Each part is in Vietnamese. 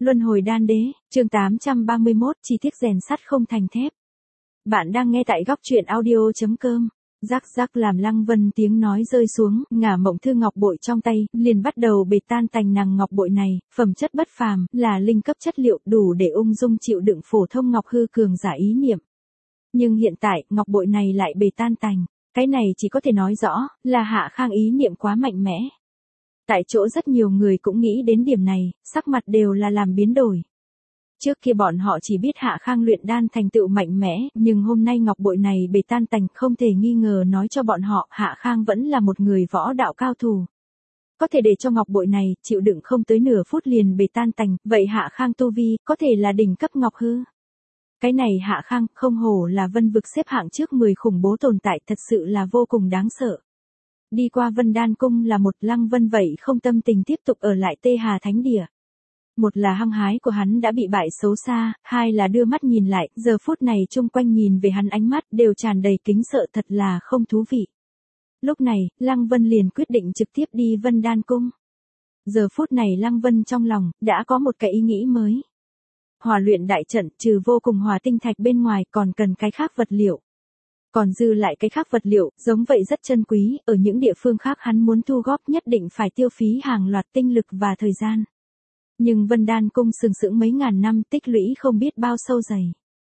Luân hồi đan đế, chương 831, chi tiết rèn sắt không thành thép. Bạn đang nghe tại góc truyện audio.com. Rắc rắc làm Lăng Vân tiếng nói rơi xuống, ngả mộng thư ngọc bội trong tay, liền bắt đầu bệt tan tành nàng ngọc bội này, phẩm chất bất phàm, là linh cấp chất liệu đủ để ung dung chịu đựng phổ thông ngọc hư cường giả ý niệm. Nhưng hiện tại, ngọc bội này lại bề tan tành. Cái này chỉ có thể nói rõ, là Hạ Khang ý niệm quá mạnh mẽ. Tại chỗ rất nhiều người cũng nghĩ đến điểm này, sắc mặt đều là làm biến đổi. Trước kia bọn họ chỉ biết Hạ Khang luyện đan thành tựu mạnh mẽ, nhưng hôm nay ngọc bội này bề tan tành không thể nghi ngờ nói cho bọn họ Hạ Khang vẫn là một người võ đạo cao thủ. Có thể để cho ngọc bội này chịu đựng không tới nửa phút liền bề tan tành, vậy Hạ Khang tu vi có thể là đỉnh cấp ngọc hư. Cái này Hạ Khang không hổ là vân vực xếp hạng trước 10 khủng bố tồn tại, thật sự là vô cùng đáng sợ. Đi qua Vân Đan Cung là một, Lăng Vân vậy không tâm tình tiếp tục ở lại Tê Hà Thánh Địa. Một là hăng hái của hắn đã bị bại xấu xa, hai là đưa mắt nhìn lại, giờ phút này chung quanh nhìn về hắn ánh mắt đều tràn đầy kính sợ, thật là không thú vị. Lúc này, Lăng Vân liền quyết định trực tiếp đi Vân Đan Cung. Giờ phút này Lăng Vân trong lòng đã có một cái ý nghĩ mới. Hòa luyện đại trận trừ vô cùng hòa tinh thạch bên ngoài còn cần cái khác vật liệu. Còn dư lại cái khác vật liệu, giống vậy rất chân quý, ở những địa phương khác hắn muốn thu góp nhất định phải tiêu phí hàng loạt tinh lực và thời gian. Nhưng Vân Đan Cung sừng sững mấy ngàn năm tích lũy không biết bao sâu dày.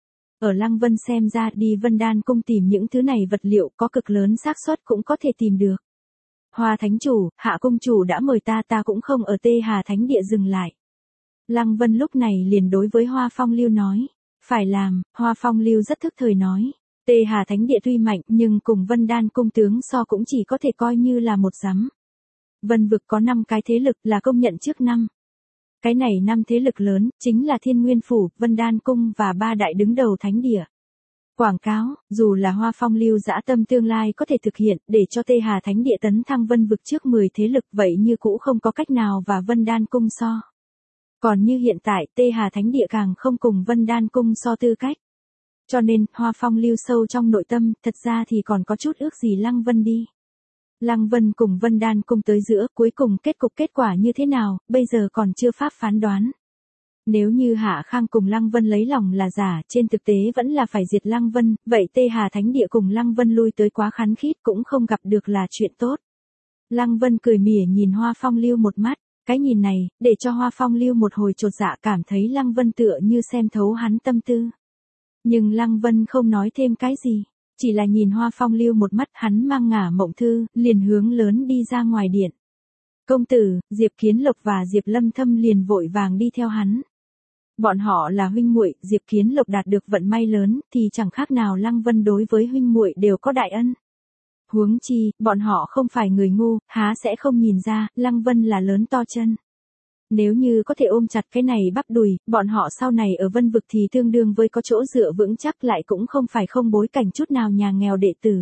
Ở Lăng Vân xem ra đi Vân Đan Cung tìm những thứ này vật liệu có cực lớn xác suất cũng có thể tìm được. Hoa Thánh Chủ, Hạ Cung Chủ đã mời ta cũng không ở Tê Hà Thánh Địa dừng lại. Lăng Vân lúc này liền đối với Hoa Phong Lưu nói. Phải làm, Hoa Phong Lưu rất thức thời nói. Tê Hà Thánh Địa tuy mạnh nhưng cùng Vân Đan Cung tướng so cũng chỉ có thể coi như là một giám. Vân vực có 5 cái thế lực là công nhận trước năm. Cái này 5 thế lực lớn, chính là Thiên Nguyên Phủ, Vân Đan Cung và 3 đại đứng đầu thánh địa. Quảng cáo, dù là Hoa Phong Lưu dã tâm tương lai có thể thực hiện để cho Tê Hà Thánh Địa tấn thăng vân vực trước 10 thế lực vậy như cũ không có cách nào và Vân Đan Cung so. Còn như hiện tại Tê Hà Thánh Địa càng không cùng Vân Đan Cung so tư cách. Cho nên, Hoa Phong Lưu sâu trong nội tâm, thật ra thì còn có chút ước gì Lăng Vân đi. Lăng Vân cùng Vân Đan Cung tới giữa, cuối cùng kết quả như thế nào, bây giờ còn chưa pháp phán đoán. Nếu như Hạ Khang cùng Lăng Vân lấy lòng là giả, trên thực tế vẫn là phải diệt Lăng Vân, vậy Tê Hà Thánh Địa cùng Lăng Vân lui tới quá khán khít cũng không gặp được là chuyện tốt. Lăng Vân cười mỉa nhìn Hoa Phong Lưu một mắt, cái nhìn này, để cho Hoa Phong Lưu một hồi chột dạ cảm thấy Lăng Vân tựa như xem thấu hắn tâm tư. Nhưng Lăng Vân không nói thêm cái gì, chỉ là nhìn Hoa Phong Lưu một mắt, hắn mang ngả mộng thư, liền hướng lớn đi ra ngoài điện. Công tử, Diệp Kiến Lộc và Diệp Lâm Thâm liền vội vàng đi theo hắn. Bọn họ là huynh muội, Diệp Kiến Lộc đạt được vận may lớn, thì chẳng khác nào Lăng Vân đối với huynh muội đều có đại ân. Huống chi, bọn họ không phải người ngu, há sẽ không nhìn ra, Lăng Vân là lớn to chân. Nếu như có thể ôm chặt cái này bắp đùi, bọn họ sau này ở vân vực thì tương đương với có chỗ dựa vững chắc, lại cũng không phải không bối cảnh chút nào nhà nghèo đệ tử.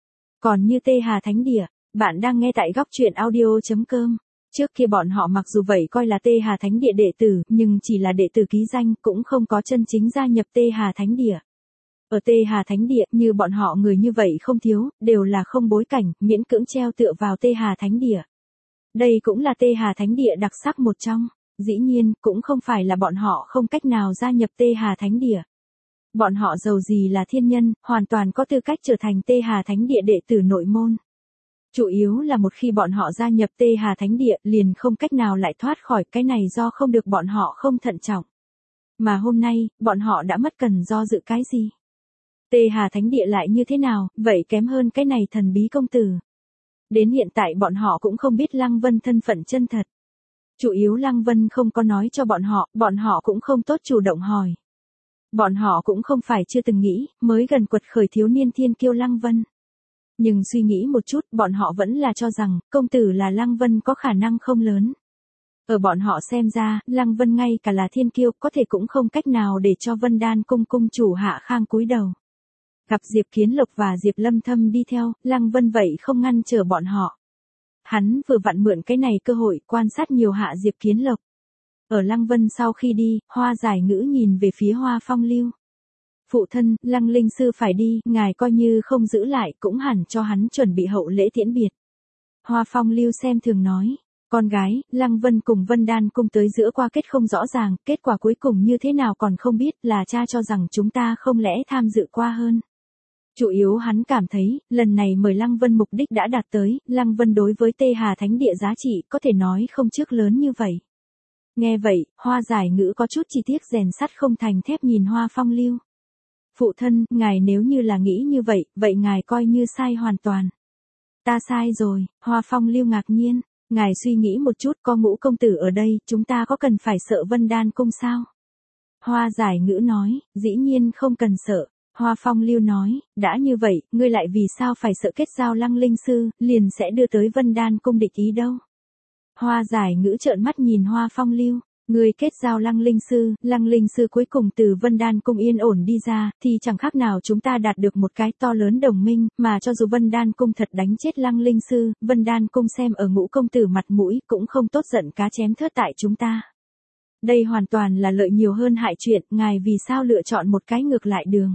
Còn như Tê Hà Thánh Địa, bạn đang nghe tại góc truyện audio.com. Trước kia bọn họ mặc dù vậy coi là Tê Hà Thánh Địa đệ tử, nhưng chỉ là đệ tử ký danh, cũng không có chân chính gia nhập Tê Hà Thánh Địa. Ở Tê Hà Thánh Địa, như bọn họ người như vậy không thiếu, đều là không bối cảnh, miễn cưỡng treo tựa vào Tê Hà Thánh Địa. Đây cũng là Tê Hà Thánh Địa đặc sắc một trong, dĩ nhiên, cũng không phải là bọn họ không cách nào gia nhập Tê Hà Thánh Địa. Bọn họ giàu gì là thiên nhân, hoàn toàn có tư cách trở thành Tê Hà Thánh Địa đệ tử nội môn. Chủ yếu là một khi bọn họ gia nhập Tê Hà Thánh Địa liền không cách nào lại thoát khỏi, cái này do không được bọn họ không thận trọng. Mà hôm nay, bọn họ đã mất cần do dự cái gì? Tê Hà Thánh Địa lại như thế nào, vậy kém hơn cái này thần bí công tử. Đến hiện tại bọn họ cũng không biết Lăng Vân thân phận chân thật. Chủ yếu Lăng Vân không có nói cho bọn họ cũng không tốt chủ động hỏi. Bọn họ cũng không phải chưa từng nghĩ, mới gần quật khởi thiếu niên thiên kiêu Lăng Vân. Nhưng suy nghĩ một chút, bọn họ vẫn là cho rằng, công tử là Lăng Vân có khả năng không lớn. Ở bọn họ xem ra, Lăng Vân ngay cả là thiên kiêu, có thể cũng không cách nào để cho Vân Đan Cung cung chủ Hạ Khang cúi đầu. Gặp Diệp Kiến Lộc và Diệp Lâm Thâm đi theo, Lăng Vân vậy không ngăn trở bọn họ. Hắn vừa vặn mượn cái này cơ hội quan sát nhiều hạ Diệp Kiến Lộc. Ở Lăng Vân sau khi đi, Hoa Giải Ngữ nhìn về phía Hoa Phong Lưu. Phụ thân, Lăng Linh Sư phải đi, ngài coi như không giữ lại cũng hẳn cho hắn chuẩn bị hậu lễ tiễn biệt. Hoa Phong Lưu xem thường nói, Con gái, Lăng Vân cùng Vân Đan cung tới giữa qua kết không rõ ràng, kết quả cuối cùng như thế nào còn không biết, là cha cho rằng chúng ta không lẽ tham dự qua hơn. Chủ yếu hắn cảm thấy, lần này mời Lăng Vân mục đích đã đạt tới, Lăng Vân đối với Tê Hà Thánh Địa giá trị có thể nói không trước lớn như vậy. Nghe vậy, Hoa Giải Ngữ có chút chi tiết rèn sắt không thành thép nhìn Hoa Phong Lưu. Phụ thân, ngài nếu như là nghĩ như vậy, vậy ngài coi như sai hoàn toàn. Ta sai rồi, Hoa Phong Lưu ngạc nhiên, ngài suy nghĩ một chút, có Ngũ công tử ở đây, chúng ta có cần phải sợ Vân Đan cung sao? Hoa Giải Ngữ nói, dĩ nhiên không cần sợ. Hoa Phong Lưu nói, đã như vậy, ngươi lại vì sao phải sợ kết giao Lăng Linh sư, liền sẽ đưa tới Vân Đan cung địch ý đâu? Hoa Giải Ngữ trợn mắt nhìn Hoa Phong Lưu, ngươi kết giao Lăng Linh sư cuối cùng từ Vân Đan cung yên ổn đi ra, thì chẳng khác nào chúng ta đạt được một cái to lớn đồng minh, mà cho dù Vân Đan cung thật đánh chết Lăng Linh sư, Vân Đan cung xem ở Ngũ công tử mặt mũi cũng không tốt giận cá chém thớt tại chúng ta. Đây hoàn toàn là lợi nhiều hơn hại chuyện, ngài vì sao lựa chọn một cái ngược lại đường?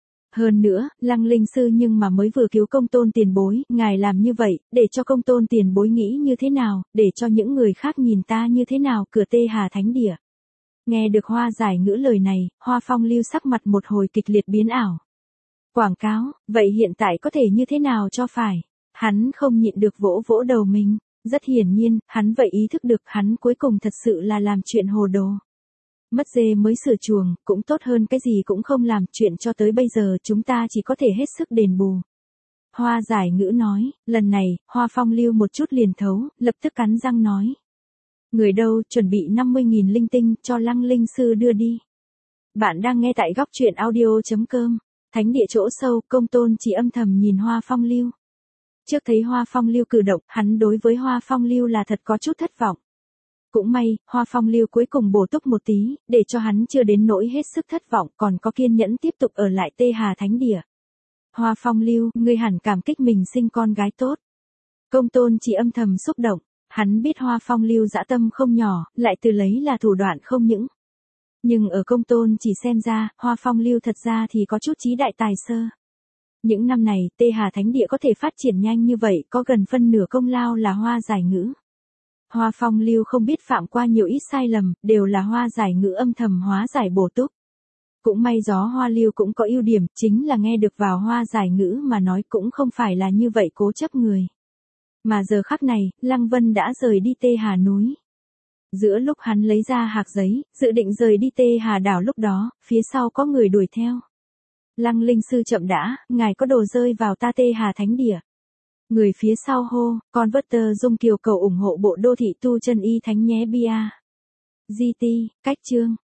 Hơn nữa, Lăng Linh sư nhưng mà mới vừa cứu Công Tôn tiền bối, ngài làm như vậy, để cho Công Tôn tiền bối nghĩ như thế nào, để cho những người khác nhìn ta như thế nào, cửa Tê Hà Thánh Địa. Nghe được Hoa Giải Ngữ lời này, Hoa Phong Lưu sắc mặt một hồi kịch liệt biến ảo. Quảng cáo, vậy hiện tại có thể như thế nào cho phải? Hắn không nhịn được vỗ vỗ đầu mình, rất hiển nhiên, hắn vậy ý thức được hắn cuối cùng thật sự là làm chuyện hồ đồ. Mất dê mới sửa chuồng, cũng tốt hơn cái gì cũng không làm, chuyện cho tới bây giờ chúng ta chỉ có thể hết sức đền bù. Hoa Giải Ngữ nói, lần này, Hoa Phong Lưu một chút liền thấu, lập tức cắn răng nói. Người đâu, chuẩn bị 50.000 linh tinh, cho Lăng Linh sư đưa đi. Bạn đang nghe tại góc truyện audio.com, Thánh Địa chỗ sâu, Công Tôn chỉ âm thầm nhìn Hoa Phong Lưu. Trước thấy Hoa Phong Lưu cử động, hắn đối với Hoa Phong Lưu là thật có chút thất vọng. Cũng may, Hoa Phong Lưu cuối cùng bổ túc một tí, để cho hắn chưa đến nỗi hết sức thất vọng, còn có kiên nhẫn tiếp tục ở lại Tê Hà Thánh Địa. Hoa Phong Lưu, ngươi hẳn cảm kích mình sinh con gái tốt. Công Tôn chỉ âm thầm xúc động, hắn biết Hoa Phong Lưu dã tâm không nhỏ, lại từ lấy là thủ đoạn không những. Nhưng ở Công Tôn chỉ xem ra, Hoa Phong Lưu thật ra thì có chút trí đại tài sơ. Những năm này, Tê Hà Thánh Địa có thể phát triển nhanh như vậy, có gần phân nửa công lao là Hoa Giải Ngữ. Hoa Phong Lưu không biết phạm qua nhiều ít sai lầm, đều là Hoa Giải Ngữ âm thầm hóa giải bổ túc. Cũng may Gió Hoa Lưu cũng có ưu điểm, chính là nghe được vào Hoa Giải Ngữ mà nói cũng không phải là như vậy cố chấp người. Mà giờ khắc này, Lăng Vân đã rời đi Tê Hà núi. Giữa lúc hắn lấy ra hạc giấy, dự định rời đi Tê Hà đảo lúc đó, phía sau có người đuổi theo. Lăng Linh sư chậm đã, ngài có đồ rơi vào ta Tê Hà Thánh Địa. Người phía sau hô, con vớt tờ dung kiều cầu ủng hộ bộ đô thị tu chân y thánh nhé bia. GT, cách chương.